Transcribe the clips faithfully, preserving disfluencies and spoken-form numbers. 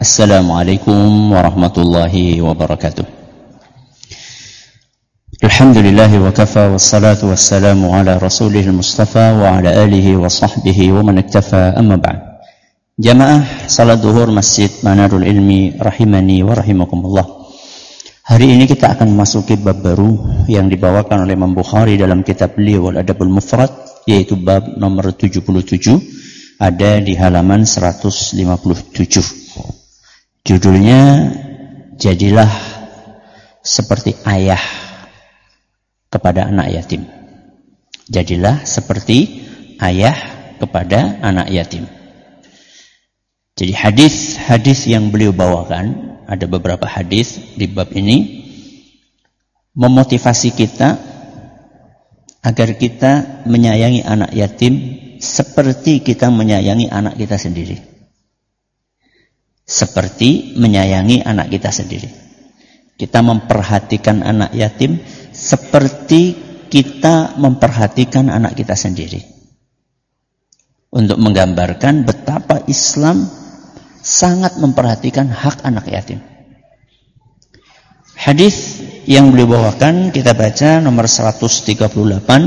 Assalamualaikum warahmatullahi wabarakatuh. Alhamdulillahi wa kafa wassalatu wassalamu ala rasulihil mustafa wa ala alihi wa sahbihi wa man iktafa amma ba'd. Jamaah salat zuhur Masjid Manarul Ilmi rahimani wa rahimakumullah. Hari ini kita akan memasuki bab baru yang dibawakan oleh Imam Bukhari dalam kitab beliau Al-Adabul Mufrad, yaitu bab nomor tujuh puluh tujuh, ada di halaman seratus lima puluh tujuh. Judulnya, jadilah seperti ayah kepada anak yatim. Jadilah seperti ayah kepada anak yatim. Jadi hadis-hadis yang beliau bawakan, ada beberapa hadis di bab ini, memotivasi kita agar kita menyayangi anak yatim seperti kita menyayangi anak kita sendiri. Seperti menyayangi anak kita sendiri. Kita memperhatikan anak yatim seperti kita memperhatikan anak kita sendiri. Untuk menggambarkan betapa Islam sangat memperhatikan hak anak yatim. Hadis yang beliau bawakan kita baca nomor seratus tiga puluh delapan.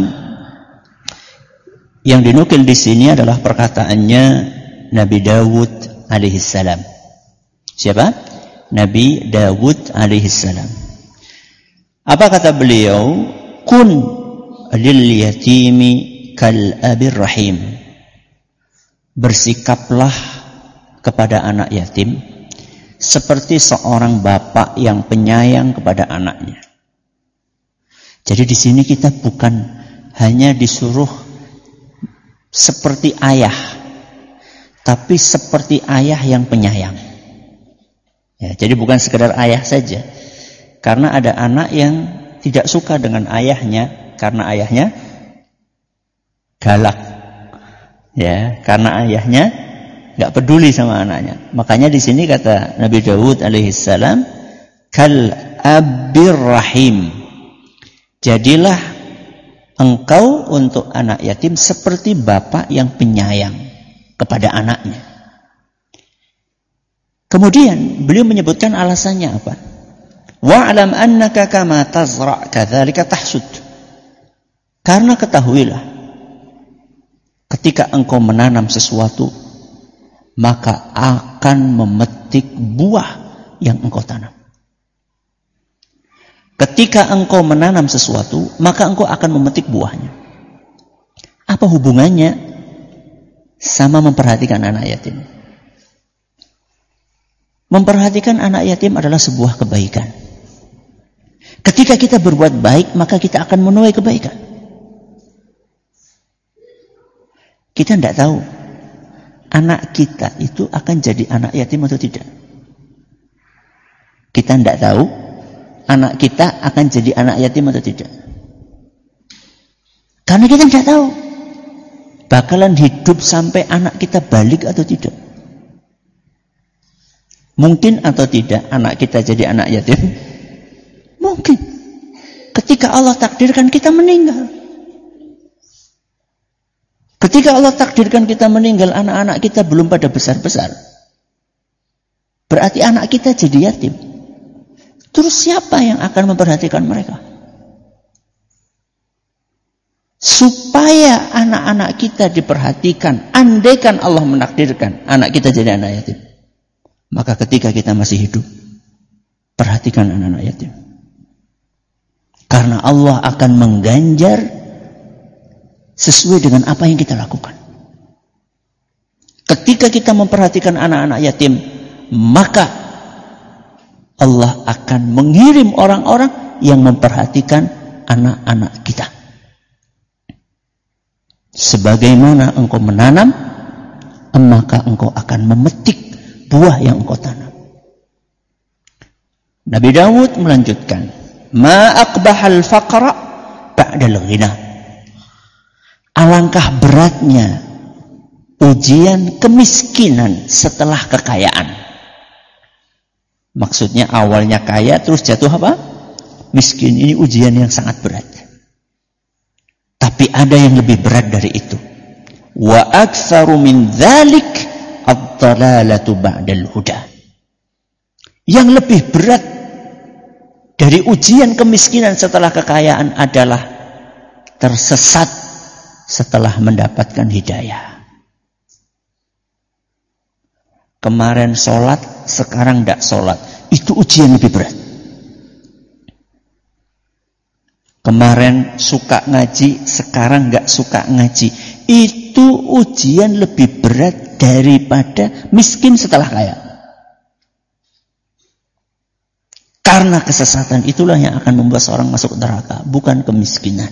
Yang dinukil di sini adalah perkataannya Nabi Dawud alaihissalam. Siapa? Nabi Dawud alaihissalam. Apa kata beliau? Kun lil yatimi kal abir rahim. Bersikaplah kepada anak yatim seperti seorang bapak yang penyayang kepada anaknya. Jadi di sini kita bukan hanya disuruh seperti ayah, tapi seperti ayah yang penyayang. Ya, jadi bukan sekedar ayah saja. Karena ada anak yang tidak suka dengan ayahnya karena ayahnya galak. Ya, karena ayahnya enggak peduli sama anaknya. Makanya di sini kata Nabi Dawud alaihissalam, kal abir rahim. Jadilah engkau untuk anak yatim seperti bapak yang penyayang kepada anaknya. Kemudian beliau menyebutkan alasannya apa? Wa'lam annaka kama tazra' kadzalika tahsud. Karena ketahuilah, ketika engkau menanam sesuatu, maka akan memetik buah yang engkau tanam. Ketika engkau menanam sesuatu, maka engkau akan memetik buahnya. Apa hubungannya sama memperhatikan anak yatim? Memperhatikan anak yatim adalah sebuah kebaikan. Ketika kita berbuat baik, maka kita akan menuai kebaikan. Kita tidak tahu anak kita itu akan jadi anak yatim atau tidak. Kita tidak tahu anak kita akan jadi anak yatim atau tidak. Karena kita tidak tahu bakalan hidup sampai anak kita balik atau tidak. Mungkin atau tidak anak kita jadi anak yatim? Mungkin. Ketika Allah takdirkan kita meninggal. Ketika Allah takdirkan kita meninggal, anak-anak kita belum pada besar-besar. Berarti anak kita jadi yatim. Terus siapa yang akan memperhatikan mereka? Supaya anak-anak kita diperhatikan, andaikan Allah menakdirkan anak kita jadi anak yatim, maka ketika kita masih hidup, perhatikan anak-anak yatim. Karena Allah akan mengganjar sesuai dengan apa yang kita lakukan. Ketika kita memperhatikan anak-anak yatim, maka Allah akan mengirim orang-orang yang memperhatikan anak-anak kita. Sebagaimana engkau menanam, maka engkau akan memetik buah yang engkau tanam. Nabi Dawud melanjutkan, ma aqbahal faqra ba'dal ghina. Alangkah beratnya ujian kemiskinan setelah kekayaan. Maksudnya awalnya kaya terus jatuh apa? Miskin. Ini ujian yang sangat berat. Tapi ada yang lebih berat dari itu. Wa aktsaru min dzalik ad-dhalalatu ba'dal huda. Yang lebih berat dari ujian kemiskinan setelah kekayaan adalah tersesat setelah mendapatkan hidayah. Kemarin sholat, sekarang tidak sholat. Itu ujian lebih berat. Kemarin suka ngaji, sekarang nggak suka ngaji. Itu ujian lebih berat daripada miskin setelah kaya. Karena kesesatan itulah yang akan membuat seorang masuk neraka, bukan kemiskinan.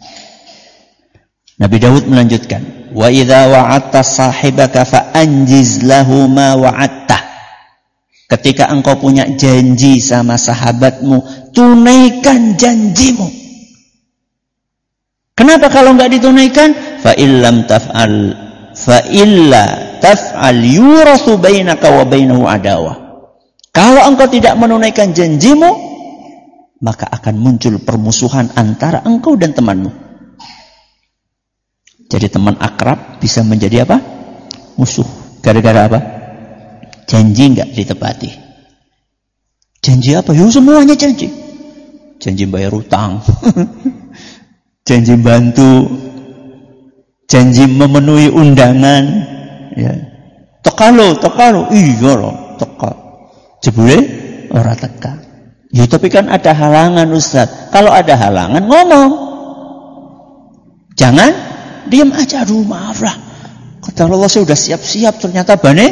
Nabi Daud melanjutkan, wa idza wa'adta sahibaka fa anjiz lahu ma wa'adta. Ketika engkau punya janji sama sahabatmu, tunaikan janjimu. Kenapa kalau enggak ditunaikan? Fa illam taf'al fa illa taf'al yurasu bainaka wa bainahu adawah. Kalau engkau tidak menunaikan janjimu, maka akan muncul permusuhan antara engkau dan temanmu. Jadi teman akrab bisa menjadi apa? Musuh. Gara-gara apa? Janji enggak ditepati. Janji apa? Ya semuanya janji. Janji bayar utang. Janji bantu, janji memenuhi undangan, ya. Tekalo, tekalo, iya loh, teka. Jebule ora teka. Ya tapi kan ada halangan Ustaz. Kalau ada halangan ngomong. Jangan diam aja, aduh maaf lah. Kata Allah saya sudah siap-siap, ternyata bane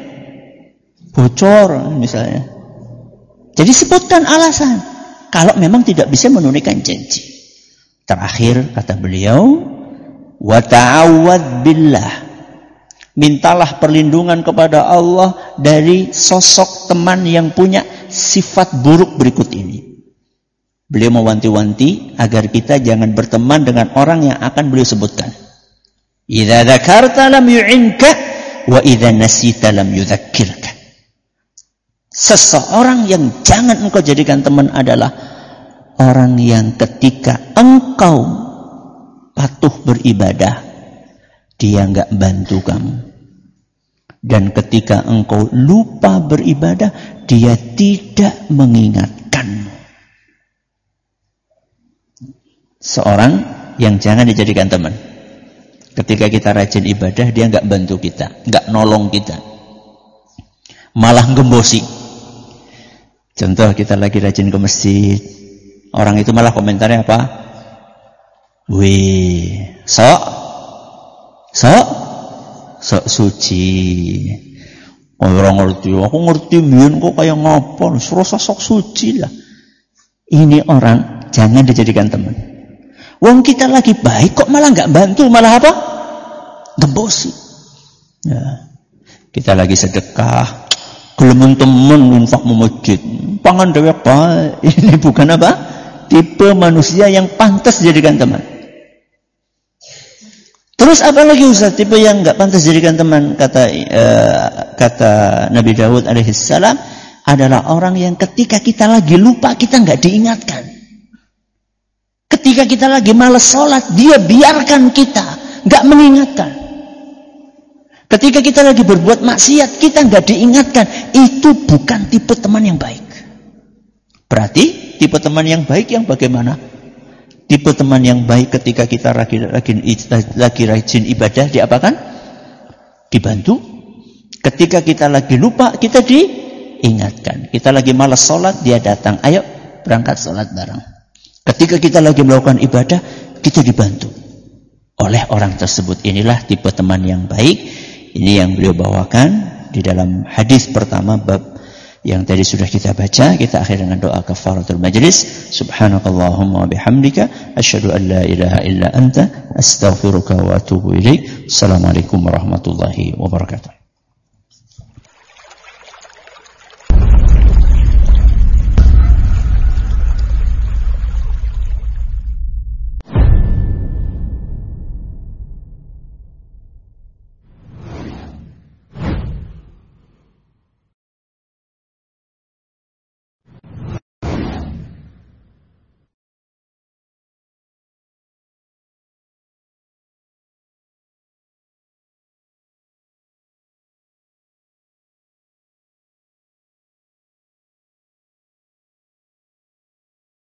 bocor misalnya. Jadi sebutkan alasan. Kalau memang tidak bisa menunaikan janji. Terakhir kata beliau, wa ta'awwadz billah. Mintalah perlindungan kepada Allah dari sosok teman yang punya sifat buruk berikut ini. Beliau mewanti-wanti agar kita jangan berteman dengan orang yang akan beliau sebutkan. Idza dzakarta lam yu'inka wa idza nasita lam yudzakkirka. Seseorang yang jangan engkau jadikan teman adalah orang yang ketika engkau patuh beribadah, dia enggak bantu kamu. Dan ketika engkau lupa beribadah, dia tidak mengingatkanmu. Seorang yang jangan dijadikan teman. Ketika kita rajin ibadah, dia enggak bantu kita, enggak nolong kita. Malah gembosi. Contoh kita lagi rajin ke masjid, orang itu malah komentarnya apa? Wih, sok, sok, sok suci. Orang ngerti, aku ngerti biyen kok kayak ngapa, serasa sok suci lah. Ini orang jangan dijadikan teman. Wong kita lagi baik kok malah nggak bantu, malah apa? Gembosi. Ya. Kita lagi sedekah, gelem temen infak masjid, pangan dhewe bae. Ini bukan apa? Tipe manusia yang pantas dijadikan teman. Terus apa lagi Ustaz? Tipe yang enggak pantas dijadikan teman kata uh, kata Nabi Daud alaihissalam adalah orang yang ketika kita lagi lupa kita enggak diingatkan. Ketika kita lagi malas sholat, dia biarkan kita, enggak mengingatkan. Ketika kita lagi berbuat maksiat, kita enggak diingatkan. Itu bukan tipe teman yang baik. Berarti tipe teman yang baik yang bagaimana? Tipe teman yang baik ketika kita lagi, lagi, lagi rajin ibadah diapakan? Dibantu. Ketika kita lagi lupa, kita diingatkan. Kita lagi malas sholat, dia datang. Ayo berangkat sholat bareng. Ketika kita lagi melakukan ibadah, kita dibantu oleh orang tersebut. Inilah tipe teman yang baik. Ini yang beliau bawakan di dalam hadis pertama bab yang tadi sudah kita baca. Kita akhir dengan doa kafaratul majlis. Subhanakallahumma bihamdika asyhadu an la ilaha illa anta astaghfiruka wa atubu ilaik. Assalamualaikum warahmatullahi wabarakatuh.